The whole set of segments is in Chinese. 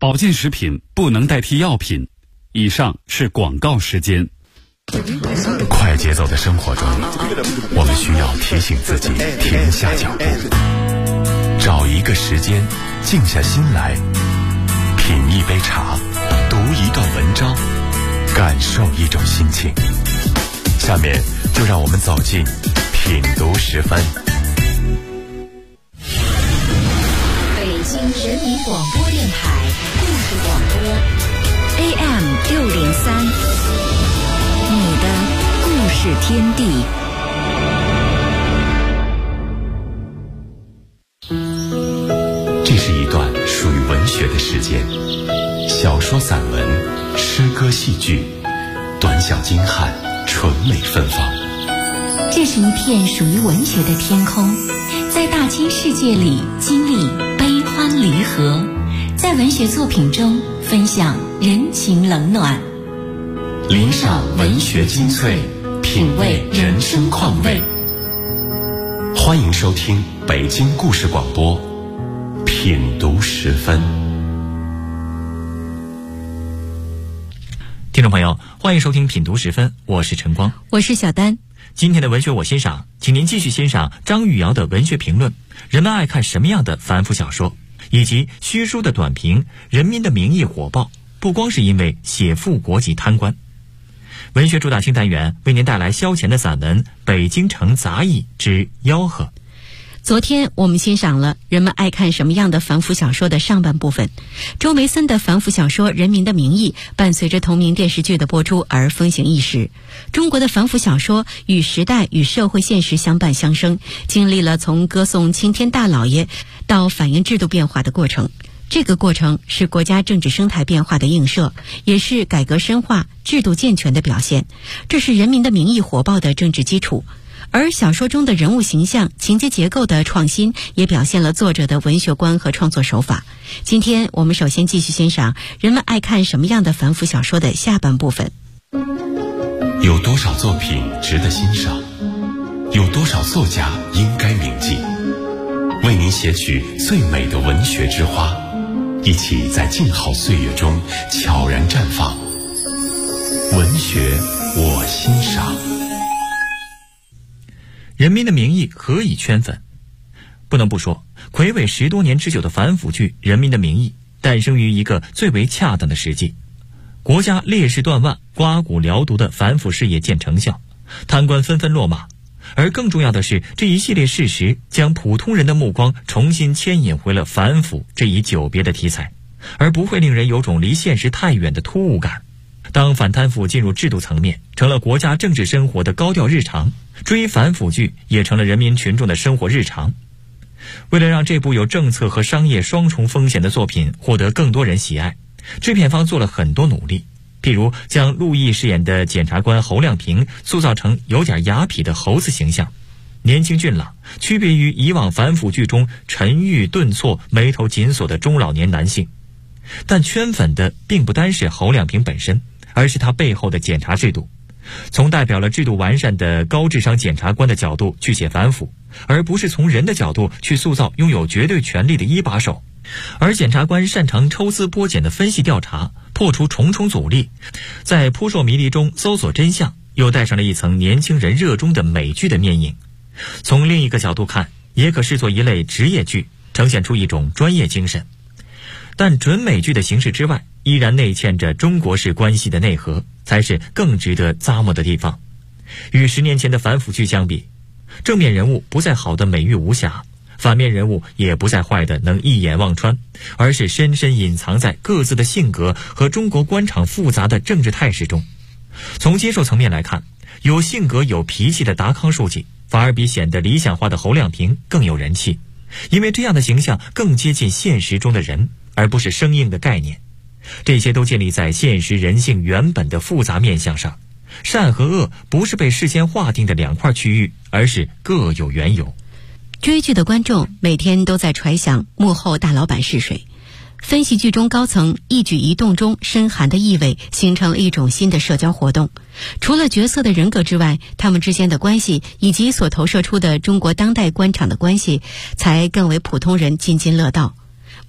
保健食品不能代替药品。以上是广告时间。 快节奏的生活中，我们需要提醒自己停下脚步，找一个时间静下心来，品一杯茶，读一段文章，感受一种心情。下面就让我们走进品读10分。 北京人民广播电台故事广播 AM603，你的故事天地。 这是一段属于文学的时间，小说、散文、诗歌、戏剧，短小精悍，纯美芬芳。 这是一片属于文学的天空，在大千世界里经历悲欢离合，在文学作品中分享人情冷暖， 领赏文学精粹，品味人生况味。欢迎收听北京故事广播品读10分。 听众朋友，欢迎收听品读10分，我是陈光， 我是小丹。 今天的文学我欣赏，请您继续欣赏张玉瑶的文学评论，人们爱看什么样的反腐小说，以及虚书的短评《人民的名义》火爆，不光是因为写副国级贪官。文学主打新单元为您带来萧乾的散文《北京城杂役之吆喝》。 昨天我们欣赏了人们爱看什么样的反腐小说的上半部分。周梅森的反腐小说《人民的名义》伴随着同名电视剧的播出而风行一时。中国的反腐小说与时代与社会现实相伴相生，经历了从歌颂青天大老爷到反映制度变化的过程。这个过程是国家政治生态变化的映射，也是改革深化、制度健全的表现。这是《人民的名义》火爆的政治基础。而小说中的人物形象、情节结构的创新，也表现了作者的文学观和创作手法。今天我们首先继续欣赏人们爱看什么样的反腐小说的下半部分。 有多少作品值得欣赏？有多少作家应该铭记？为您写取最美的文学之花，一起在静好岁月中悄然绽放。文学我欣赏。 人民的名义何以圈粉？不能不说，睽违10多年之久的反腐剧《人民的名义》诞生于一个最为恰当的时机。国家劣势断腕、刮骨疗毒的反腐事业见成效，贪官纷纷落马。而更重要的是，这一系列事实将普通人的目光重新牵引回了反腐这一久别的题材，而不会令人有种离现实太远的突兀感。当反贪腐进入制度层面，成了国家政治生活的高调日常，追反腐剧也成了人民群众的生活日常。为了让这部有政策和商业双重风险的作品获得更多人喜爱，制片方做了很多努力，譬如将陆毅饰演的检察官侯亮平塑造成有点雅痞的猴子形象，年轻俊朗，区别于以往反腐剧中沉郁顿挫、眉头紧锁的中老年男性。但圈粉的并不单是侯亮平本身，而是他背后的检察制度。从代表了制度完善的高智商检察官的角度去写反腐，而不是从人的角度去塑造拥有绝对权力的一把手。而检察官擅长抽丝剥茧的分析调查，破除重重阻力，在扑朔迷离中搜索真相，又带上了一层年轻人热衷的美剧的面影。从另一个角度看，也可视作一类职业剧，呈现出一种专业精神。但准美剧的形式之外，依然内嵌着中国式关系的内核，才是更值得咂摸的地方。与10年前的反腐剧相比，正面人物不再好的美玉无瑕，反面人物也不再坏的能一眼望穿，而是深深隐藏在各自的性格和中国官场复杂的政治态势中。从接受层面来看，有性格有脾气的达康书记反而比显得理想化的侯亮平更有人气，因为这样的形象更接近现实中的人，而不是生硬的概念。这些都建立在现实人性原本的复杂面向上，善和恶不是被事先划定的两块区域，而是各有缘由。 追剧的观众每天都在揣想幕后大老板是谁，分析剧中高层一举一动中深含的意味，形成了一种新的社交活动。除了角色的人格之外，他们之间的关系以及所投射出的中国当代官场的关系，才更为普通人津津乐道。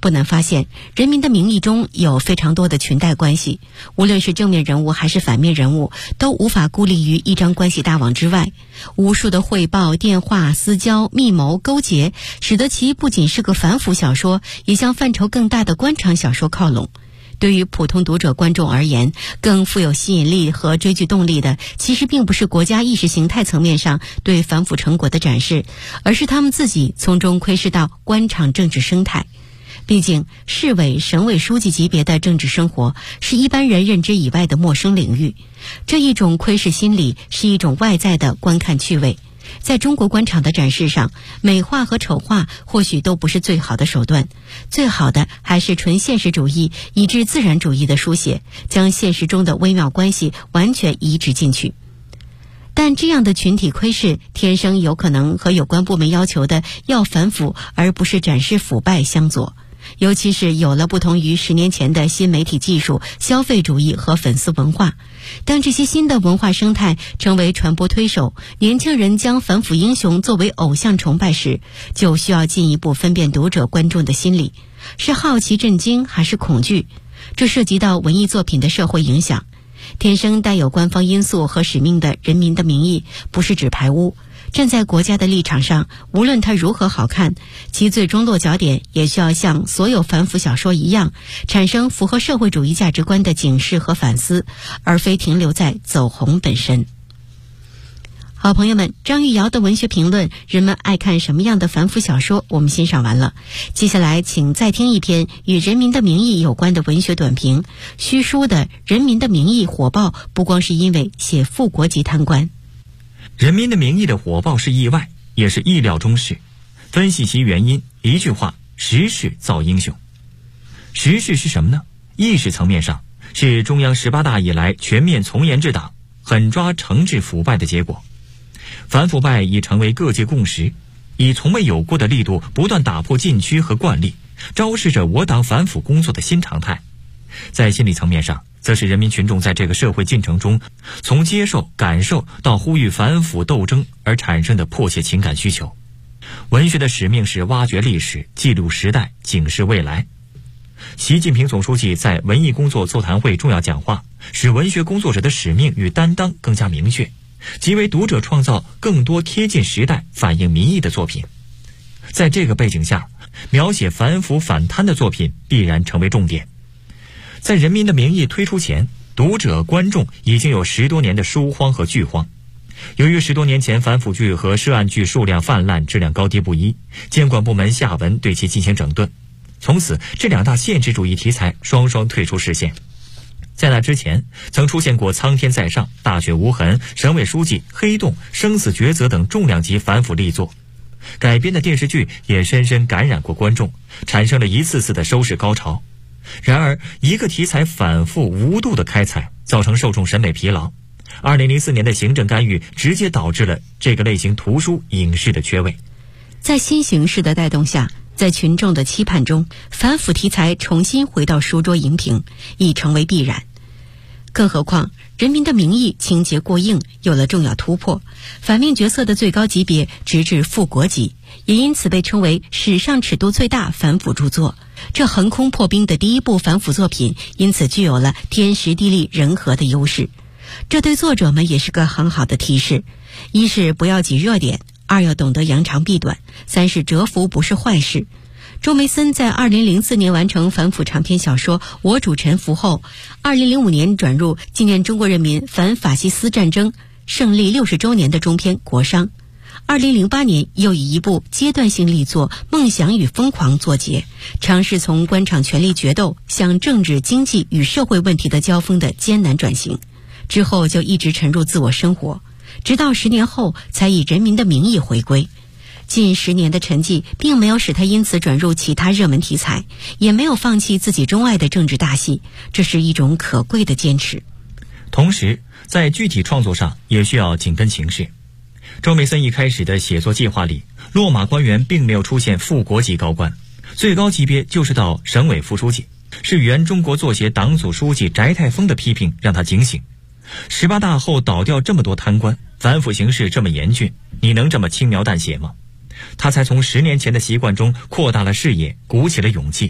不难发现，《人民的名义》中有非常多的裙带关系，无论是正面人物还是反面人物，都无法孤立于一张关系大网之外。无数的汇报、电话、私交、密谋、勾结，使得其不仅是个反腐小说，也向范畴更大的官场小说靠拢。对于普通读者观众而言，更富有吸引力和追剧动力的，其实并不是国家意识形态层面上对反腐成果的展示，而是他们自己从中窥视到官场政治生态。毕竟，市委、省委书记级别的政治生活是一般人认知以外的陌生领域，这一种窥视心理是一种外在的观看趣味。在中国官场的展示上，美化和丑化或许都不是最好的手段，最好的还是纯现实主义以至自然主义的书写，将现实中的微妙关系完全移植进去。但这样的群体窥视天生有可能和有关部门要求的要反腐而不是展示腐败相左，尤其是有了不同于10年前的新媒体技术、消费主义和粉丝文化。当这些新的文化生态成为传播推手，年轻人将反腐英雄作为偶像崇拜时，就需要进一步分辨读者观众的心理，是好奇震惊还是恐惧。这涉及到文艺作品的社会影响。天生带有官方因素和使命的《人民的名义》不是纸牌屋，站在国家的立场上，无论它如何好看，其最终落脚点也需要像所有反腐小说一样，产生符合社会主义价值观的警示和反思，而非停留在走红本身。好朋友们，张玉瑶的文学评论，人们爱看什么样的反腐小说，我们欣赏完了。接下来请再听一篇与《人民的名义》有关的文学短评。虚书的《人民的名义》火爆，不光是因为写副国级贪官。 人民的名义的火爆是意外，也是意料中事。分析其原因，一句话：时势造英雄。时势是什么呢？意识层面上，是中央18大以来全面从严治党、狠抓惩治腐败的结果。反腐败已成为各界共识，以从未有过的力度不断打破禁区和惯例，昭示着我党反腐工作的新常态。在心理层面上，则是人民群众在这个社会进程中，从接受、感受到呼吁反腐斗争而产生的迫切情感需求。文学的使命是挖掘历史、记录时代、警示未来。习近平总书记在文艺工作座谈会重要讲话，使文学工作者的使命与担当更加明确，即为读者创造更多贴近时代、反映民意的作品。在这个背景下，描写反腐反贪的作品必然成为重点。在《人民的名义》推出前，读者观众已经有10多年的书荒和剧荒。由于10多年前反腐剧和涉案剧数量泛滥，质量高低不一，监管部门下文对其进行整顿，从此这2大现实主义题材双双退出视线。在那之前，曾出现过《苍天在上》、《大雪无痕》、省委书记、黑洞、生死抉择等重量级反腐力作。改编的电视剧也深深感染过观众，产生了一次次的收视高潮。然而，一个题材反复无度的开采，造成受众审美疲劳。2004年的行政干预直接导致了这个类型图书影视的缺位。 在新形势的带动下，在群众的期盼中，反腐题材重新回到书桌荧屏，已成为必然。更何况，《人民的名义》情节过硬，有了重要突破，反面角色的最高级别直至副国级，也因此被称为史上尺度最大反腐著作。这横空破冰的第一部反腐作品，因此具有了天时地利人和的优势。这对作者们也是个很好的提示：一是不要挤热点，2要懂得扬长避短，3是蛰伏不是坏事。周梅森在2004年完成反腐长篇小说《我主沉浮》后，2005年转入纪念中国人民反法西斯战争胜利60周年的中篇《国殇》。2008年又以一部阶段性力作《梦想与疯狂》作结，尝试从官场权力决斗向政治、经济与社会问题的交锋的艰难转型。之后就一直沉入自我生活，直到10年后才以《人民的名义》回归。近10年的沉寂并没有使他因此转入其他热门题材，也没有放弃自己钟爱的政治大戏，这是一种可贵的坚持。 同时，在具体创作上也需要紧跟形势。周梅森一开始的写作计划里，落马官员并没有出现副国级高官，最高级别就是到省委副书记，是原中国作协党组书记翟泰峰的批评让他警醒。18大后倒掉这么多贪官，反腐形势这么严峻，你能这么轻描淡写吗？他才从10年前的习惯中扩大了视野，鼓起了勇气。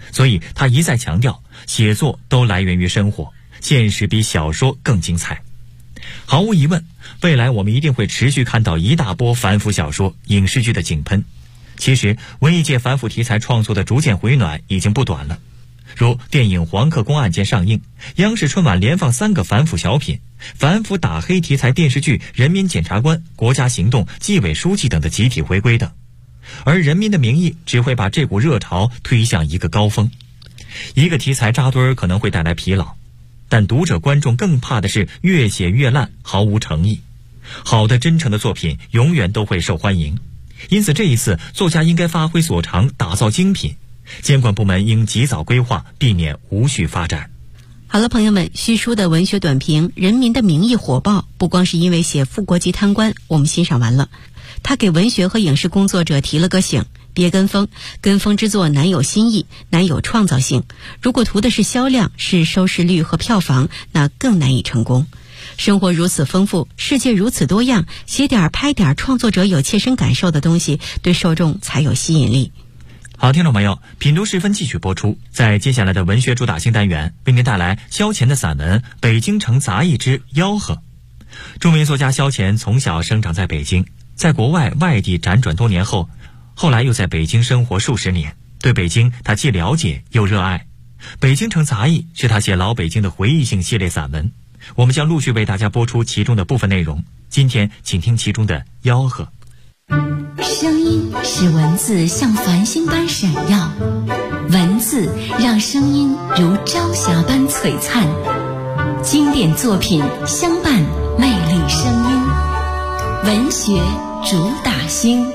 所以他一再强调，写作都来源于生活，现实比小说更精彩。毫无疑问，未来我们一定会持续看到一大波反腐小说、影视剧的井喷。其实，文艺界反腐题材创作的逐渐回暖已经不短了。如电影《黄克功案件》上映，央视春晚连放3个反腐小品，反腐打黑题材电视剧《人民检察官》《国家行动》《纪委书记》等的集体回归等。而《人民的名义》只会把这股热潮推向一个高峰。一个题材扎堆儿可能会带来疲劳，但读者观众更怕的是越写越烂，毫无诚意。好的真诚的作品永远都会受欢迎，因此这一次作家应该发挥所长，打造精品。监管部门应及早规划，避免无序发展。 好了，朋友们，徐书的文学短评《人民的名义》火爆，不光是因为写副国级贪官，我们欣赏完了，他给文学和影视工作者提了个醒，别跟风，跟风之作难有新意，难有创造性。如果图的是销量，是收视率和票房，那更难以成功。生活如此丰富，世界如此多样，写点拍点创作者有切身感受的东西，对受众才有吸引力。 好，听众朋友，品读时分继续播出。在接下来的文学主打性单元，为您带来萧乾的散文《北京城杂役之吆喝》。著名作家萧乾从小生长在北京，在国外外地辗转多年后，后来又在北京生活数十年。对北京，他既了解又热爱。《北京城杂役》是他写老北京的回忆性系列散文，我们将陆续为大家播出其中的部分内容。今天，请听其中的吆喝。 声音使文字像繁星般闪耀，文字让声音如朝霞般璀璨，经典作品相伴魅力声音，文学主打星。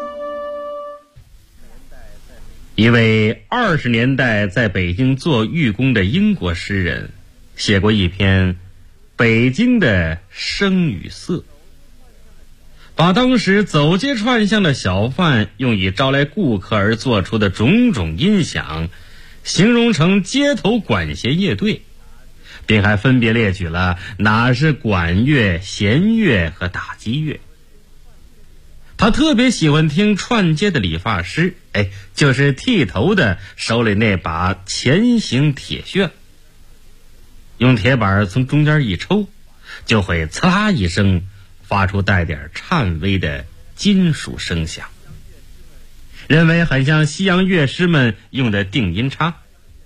一位20年代在北京做寓工的英国诗人写过一篇《北京的声与色》，把当时走街串巷的小贩用以招来顾客而做出的种种音响形容成街头管弦乐队，并还分别列举了哪是管乐、弦乐和打击乐。他特别喜欢听串街的理发师，就是剃头的手里那把钳形铁旋，用铁板从中间一抽，就会刺啦一声发出带点颤巍的金属声响，认为很像西洋乐师们用的定音叉。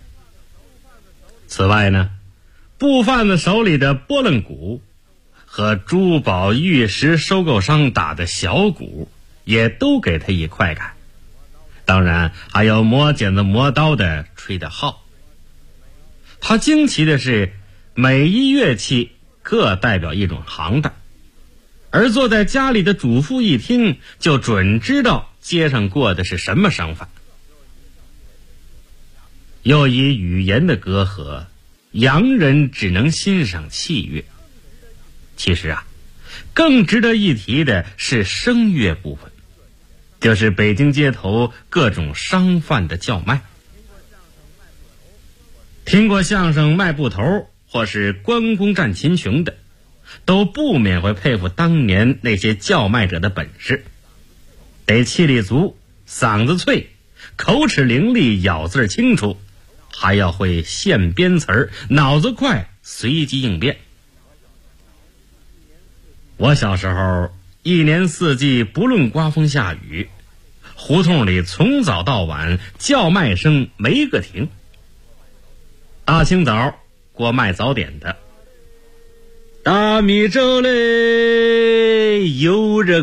此外呢，布贩子手里的拨楞鼓和珠宝玉石收购商打的小鼓也都给他一快感，当然还有磨剪子磨刀的吹的号。他惊奇的是，每一乐器各代表一种行当，而坐在家里的主妇一听就准知道街上过的是什么商贩。又以语言的隔阂，洋人只能欣赏器乐。其实更值得一提的是声乐部分，就是北京街头各种商贩的叫卖。听过相声卖布头或是关公战秦琼的，都不免会佩服当年那些叫卖者的本事，得气力足，嗓子脆，口齿伶俐，咬字清楚，还要会现编词儿，脑子快，随机应变。我小时候一年四季不论刮风下雨，胡同里从早到晚叫卖声没个停。大清早过卖早点的，大米粥嘞有着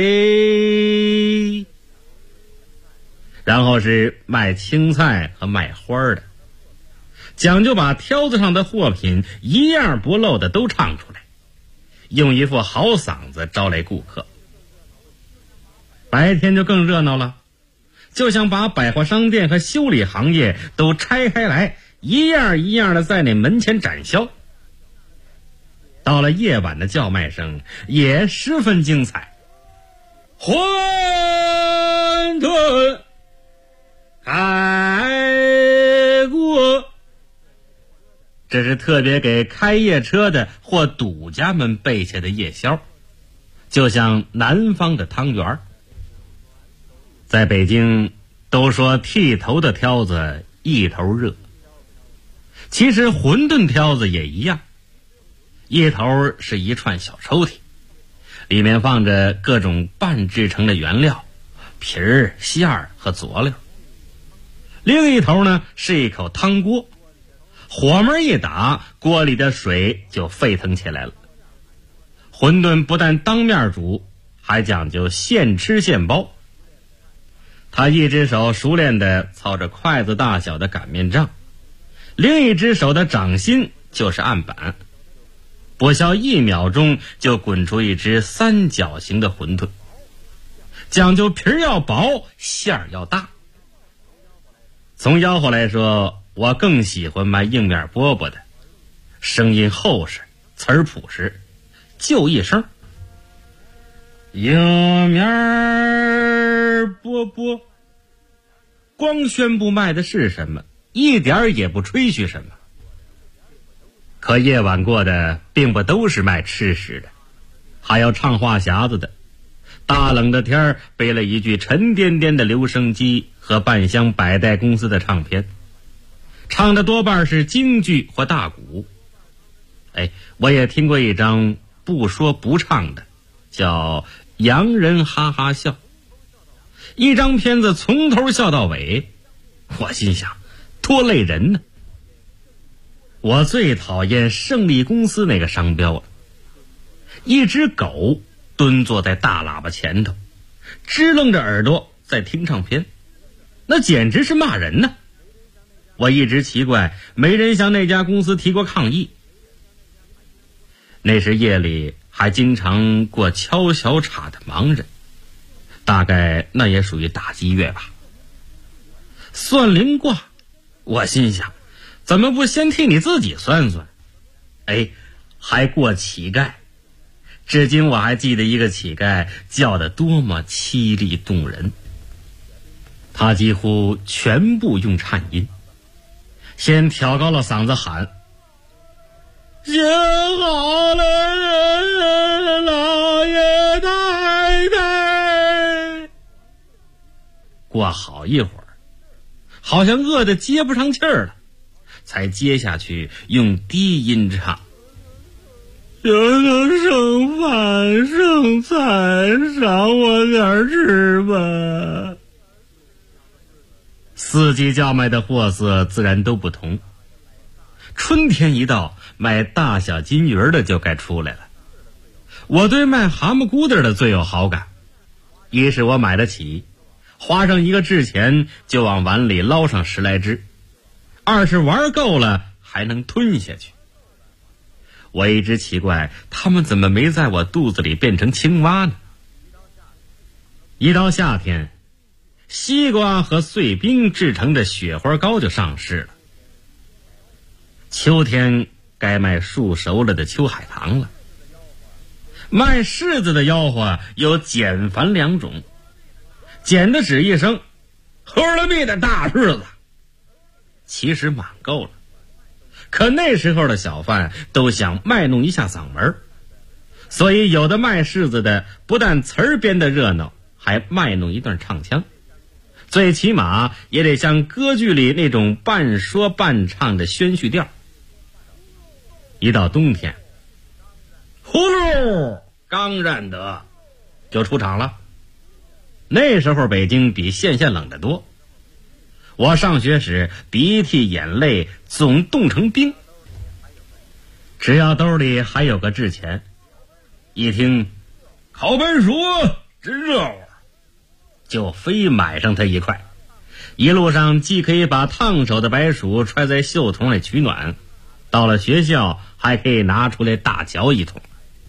贵，然后是卖青菜和卖花的，讲究把挑子上的货品一样不漏的都唱出来，用一副好嗓子招来顾客。白天就更热闹了，就像把百货商店和修理行业都拆开来，一样一样的在那门前展销。到了夜晚的叫卖声也十分精彩，馄饨开锅，这是特别给开夜车的或赌家们备下的夜宵，就像南方的汤圆。在北京都说剃头的挑子一头热。其实馄饨挑子也一样，一头是一串小抽屉，里面放着各种半制成的原料，皮儿、馅儿和佐料。另一头呢是一口汤锅，火门一打，锅里的水就沸腾起来了。馄饨不但当面煮，还讲究现吃现包。他一只手熟练地操着筷子大小的擀面杖，另一只手的掌心就是案板，不消1秒钟就滚出一只三角形的馄饨，讲究皮儿要薄，馅儿要大。从吆喝来说，我更喜欢卖硬面饽饽的，声音厚实，词儿朴实，就一声硬面饽饽，光宣布卖的是什么，一点儿也不吹嘘什么。可夜晚过的并不都是卖吃食的，还有唱话匣子的。大冷的天儿，背了一具沉甸甸的留声机和半箱百代公司的唱片，唱的多半是京剧或大鼓。我也听过一张不说不唱的，叫洋人哈哈笑，一张片子从头笑到尾。我心想，多累人呢。我最讨厌胜利公司那个商标了，一只狗蹲坐在大喇叭前头，支棱着耳朵在听唱片，那简直是骂人呢。我一直奇怪，没人向那家公司提过抗议。那时夜里还经常过敲小镲的盲人，大概那也属于打击乐吧。算灵卦，我心想，怎么不先替你自己算算？还过乞丐，至今我还记得一个乞丐叫得多么凄厉动人。他几乎全部用颤音，先挑高了嗓子喊：写好了，老爷太太。过好一会儿，好像饿得接不上气儿了，才接下去用低音唱：有的剩饭剩菜，赏我点吃吧。四季叫卖的货色自然都不同，春天一到，卖大小金鱼的就该出来了。我对卖蛤蟆骨头的最有好感，一是我买得起，花上一个制钱就往碗里捞上10来只；二是玩够了还能吞下去。我一直奇怪，他们怎么没在我肚子里变成青蛙呢？一到夏天，西瓜和碎冰制成的雪花糕就上市了。秋天该卖树熟了的秋海棠了。卖柿子的吆喝有简繁2种，简的指一声喝了蜜的大柿子，其实满够了。可那时候的小贩都想卖弄一下嗓门，所以有的卖柿子的不但词儿编得热闹，还卖弄一段唱腔，最起码也得像歌剧里那种半说半唱的宣叙调。一到冬天，呼噜刚认得就出场了。那时候北京比现在冷得多，我上学时鼻涕眼泪总冻成冰，只要兜里还有个制钱，一听烤白薯真热乎，就非买上它一块。一路上既可以把烫手的白薯揣在袖筒里取暖，到了学校还可以拿出来大嚼一桶。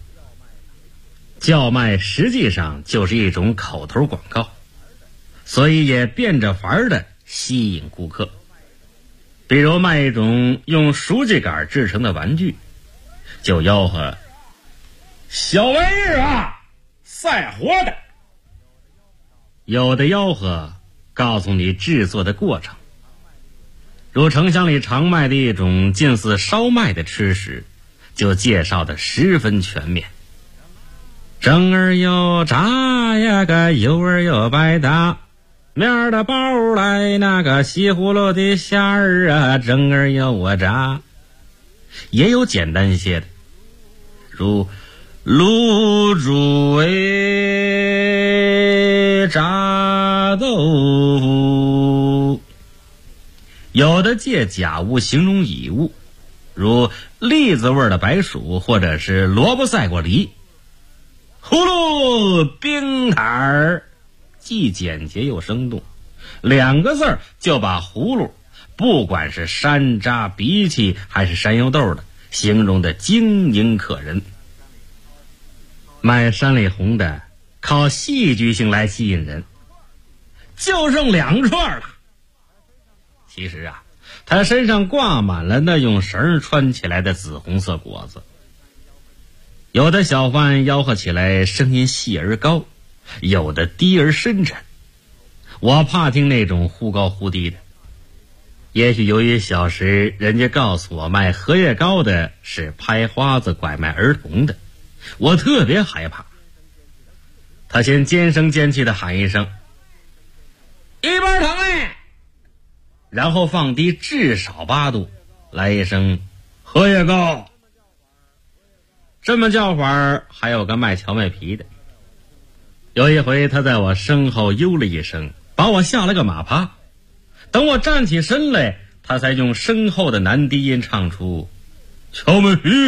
叫卖实际上就是一种口头广告，所以也变着法儿的吸引顾客。比如卖一种用熟秸秆制成的玩具，就吆喝小玩意儿啊，赛活的。有的吆喝告诉你制作的过程，如城乡里常卖的一种近似烧麦的吃食，就介绍的十分全面。蒸儿又炸呀个，油儿又白搭， 面儿的包来，那个西葫芦的馅儿啊，蒸儿要我炸。也有简单些的，如卤猪尾炸豆腐。有的借假物形容乙物，如栗子味的白薯，或者是萝卜赛过梨。葫芦冰塔儿，既简洁又生动，2个字儿就把葫芦，不管是山楂、荸荠还是山药豆的，形容的晶莹可人。卖山里红的靠戏剧性来吸引人，就剩2串了。其实啊，他身上挂满了那用绳穿起来的紫红色果子。有的小贩吆喝起来声音细而高，有的低而深沉。我怕听那种忽高忽低的。也许由于小时人家告诉我卖荷叶糕的是拍花子拐卖儿童的，我特别害怕。他先尖声尖气地喊一声1包糖哎，然后放低至少8度来一声荷叶糕。这么叫法还有个卖荞麦皮的。有一回他在我身后呦了一声，把我吓了个马趴。等我站起身来，他才用深厚的男低音唱出荞麦皮。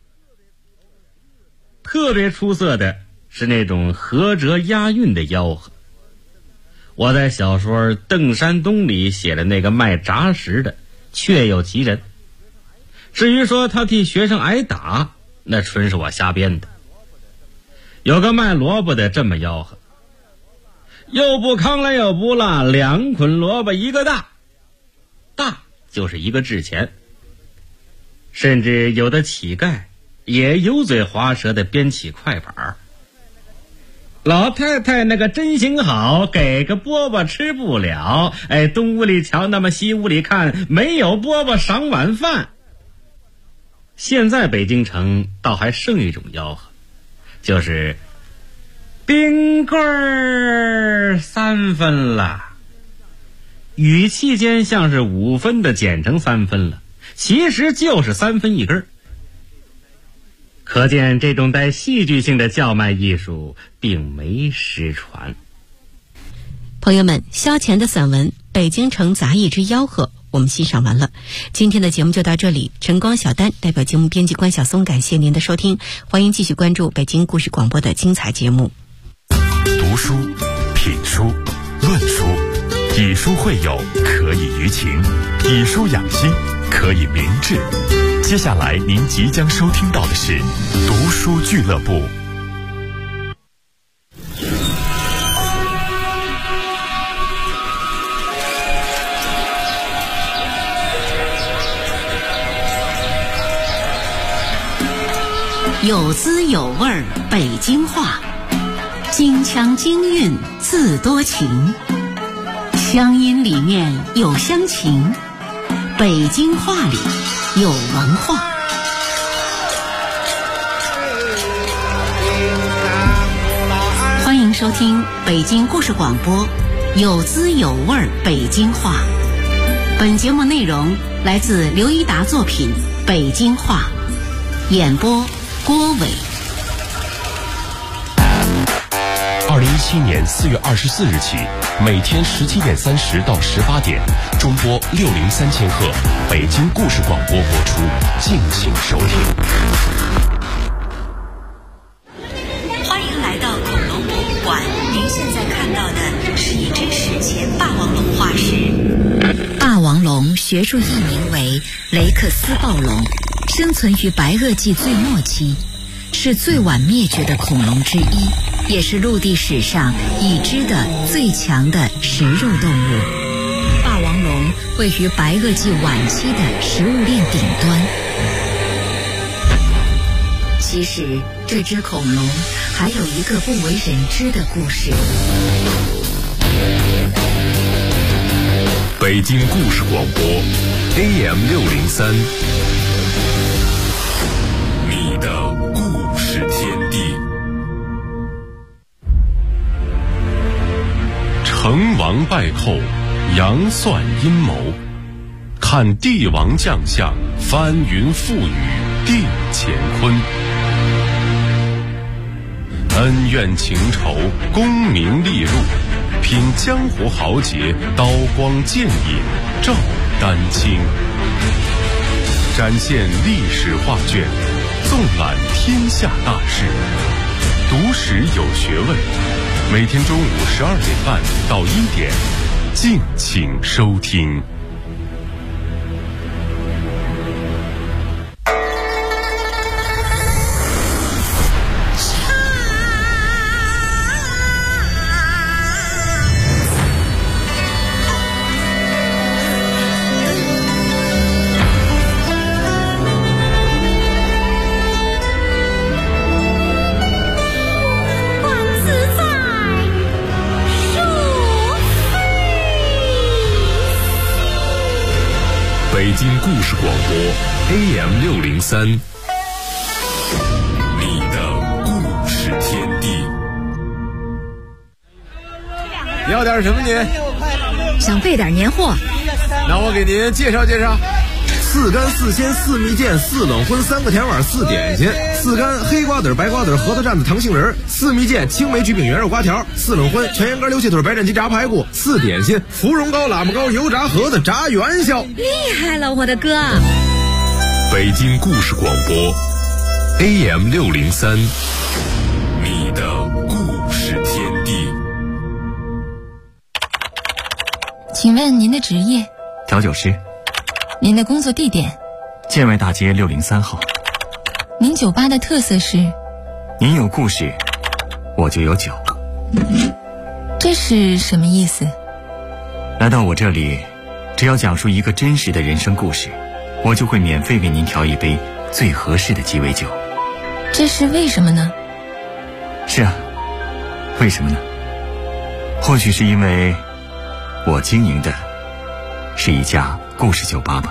特别出色的是那种合辙押韵的吆喝。我在小说《邓山东》里写的那个卖炸食的确有其人。至于说他替学生挨打，那纯是我瞎编的。有个卖萝卜的这么吆喝：又不糠了又不辣，2捆萝卜一个大。大就是一个制钱。甚至有的乞丐也油嘴滑舌的编起快板：老太太那个真心好，给个饽饽吃不了，哎，东屋里瞧，那么西屋里看，没有饽饽赏晚饭。现在北京城倒还剩一种吆喝，就是冰棍儿3分了，语气间像是5分的减成3分了，其实就是3分1根。可见这种带戏剧性的叫卖艺术并没失传。 朋友们，萧乾的散文《北京城杂役之吆喝》我们欣赏完了。今天的节目就到这里，晨光小丹代表节目编辑关晓松感谢您的收听，欢迎继续关注北京故事广播的精彩节目。 读书、品书、论书，以书会友，可以娱情；以书养心，可以明志。接下来您即将收听到的是读书俱乐部。 有滋有味北京话，京腔京韵字多情，乡音里面有乡情，北京话里有文化。欢迎收听北京故事广播有滋有味北京话。本节目内容来自刘一达作品《北京话》，演播郭伟。 2017年4月24日起，每天17点30到18点，中波603000赫，北京故事广播播出，敬请收听。 欢迎来到恐龙博物馆，您现在看到的是一只史前霸王龙化石。霸王龙学术译名为雷克斯暴龙，生存于白垩纪最末期，是最晚灭绝的恐龙之一，也是陆地史上已知的最强的食肉动物。霸王龙位于白垩纪晚期的食物链顶端。其实这只恐龙还有一个不为人知的故事。 北京故事广播 AM603，你的故事天地。 成王败寇，杨算阴谋，看帝王将相，翻云覆雨，定乾坤。恩怨情仇，功名利禄，品江湖豪杰，刀光剑影，照丹青。展现历史画卷，纵览天下大事，读史有学问。每天中午12点半到1点，敬请收听。 北京故事广播 AM603， 你的故事天地。 要点什么您？ 想备点年货。 那我给您介绍介绍：4干4鲜4蜜饯4冷荤3个甜碗4点心，4干黑瓜子白瓜子核桃蘸子糖杏仁，4蜜饯青梅焗饼圆肉瓜条，4冷荤全羊肝溜气腿白斩鸡炸排骨，4点心芙蓉糕喇嘛糕油炸盒子炸元宵。 厉害了，我的哥！ 北京故事广播 AM603， 你的故事天地。 请问您的职业？ 调酒师。 您的工作地点？ 建外大街603号。 您酒吧的特色是？ 您有故事，我就有酒。 这是什么意思？ 来到我这里，只要讲述一个真实的人生故事，我就会免费为您调一杯最合适的鸡尾酒。 这是为什么呢？ 是啊，为什么呢？或许是因为我经营的是一家故事酒吧吧。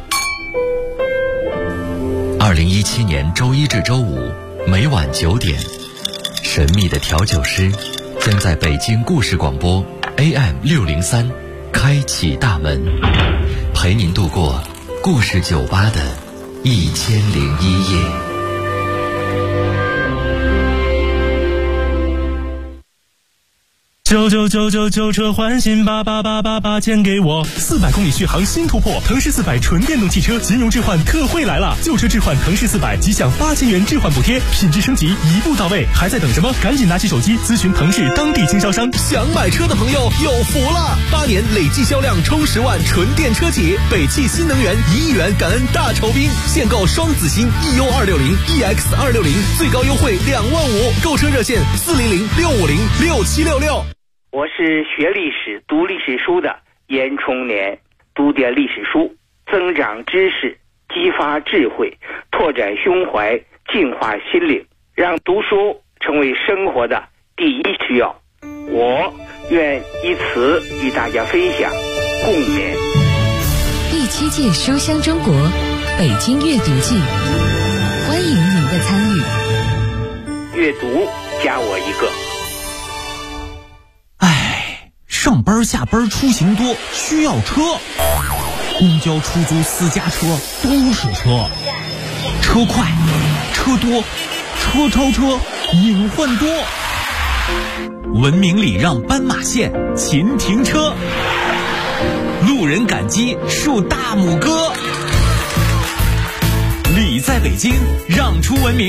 2017年周一至周五每晚9点，神秘的调酒师将在北京故事广播 AM603 开启大门，陪您度过故事酒吧的1001夜。 999车换新88888钱给我，400公里续航新突破，腾势400纯电动汽车金融置换特惠来了，旧车置换腾势400即享8000元置换补贴，品质升级一步到位，还在等什么？赶紧拿起手机咨询腾势当地经销商。 想买车的朋友有福了，8年累计销量冲10万纯电车企，北汽新能源1亿元感恩大酬宾，现购双子星 EU260、EX260，最高优惠25000，购车热线400-650-6766。 我是学历史、读历史书的严冲年，读点历史书，增长知识，激发智慧，拓展胸怀，净化心灵，让读书成为生活的第一需要。我愿以此与大家分享共勉。 第7届书香中国北京阅读季，欢迎您的参与。 阅读加我一个。 上班下班出行多，需要车，公交、出租、私家车都是车，车快，车多，车超车，隐患多。文明礼让斑马线，勤停车，路人感激竖大拇哥。礼在北京，让出文明。